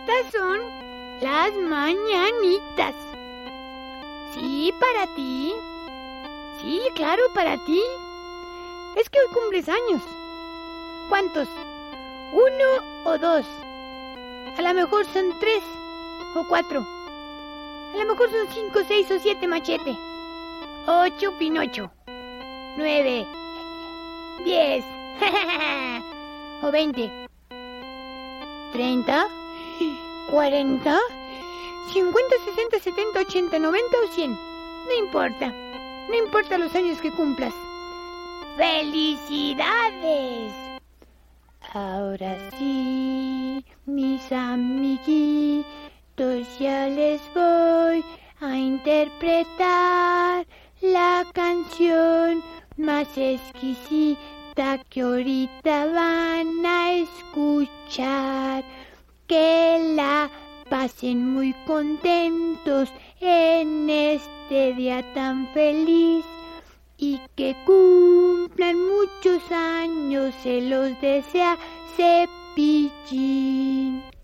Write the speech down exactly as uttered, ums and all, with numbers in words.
Estas son las mañanitas. Sí, para ti. Sí, claro, para ti. Es que hoy cumples años. ¿Cuántos? ¿Uno o dos? A lo mejor son tres o cuatro. A lo mejor son cinco, seis o siete, Machete. Ocho, Pinocho. Nueve. Diez. O veinte. Treinta. Cuarenta. Cincuenta, sesenta, setenta, ochenta, noventa o cien. No importa. No importa los años que cumplas. ¡Felicidades! Ahora sí, mis amiguitos, ya les voy a interpretar la canción más exquisita que ahorita van a escuchar. Que la pasen muy contentos en este día tan feliz y que cumplan muchos años, se los desea Cepillín.